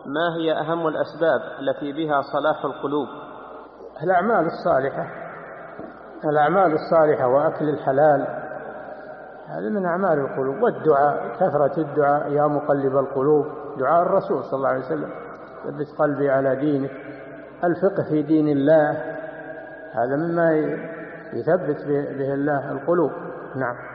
ما هي أهم الأسباب التي بها صلاح القلوب؟ الأعمال الصالحة وأكل الحلال، هذا من أعمال القلوب. والدعاء، كثرة الدعاء، يا مقلب القلوب، دعاء الرسول صلى الله عليه وسلم، ثبت قلبي على دينك. الفقه في دين الله، هذا مما يثبت به الله القلوب. نعم.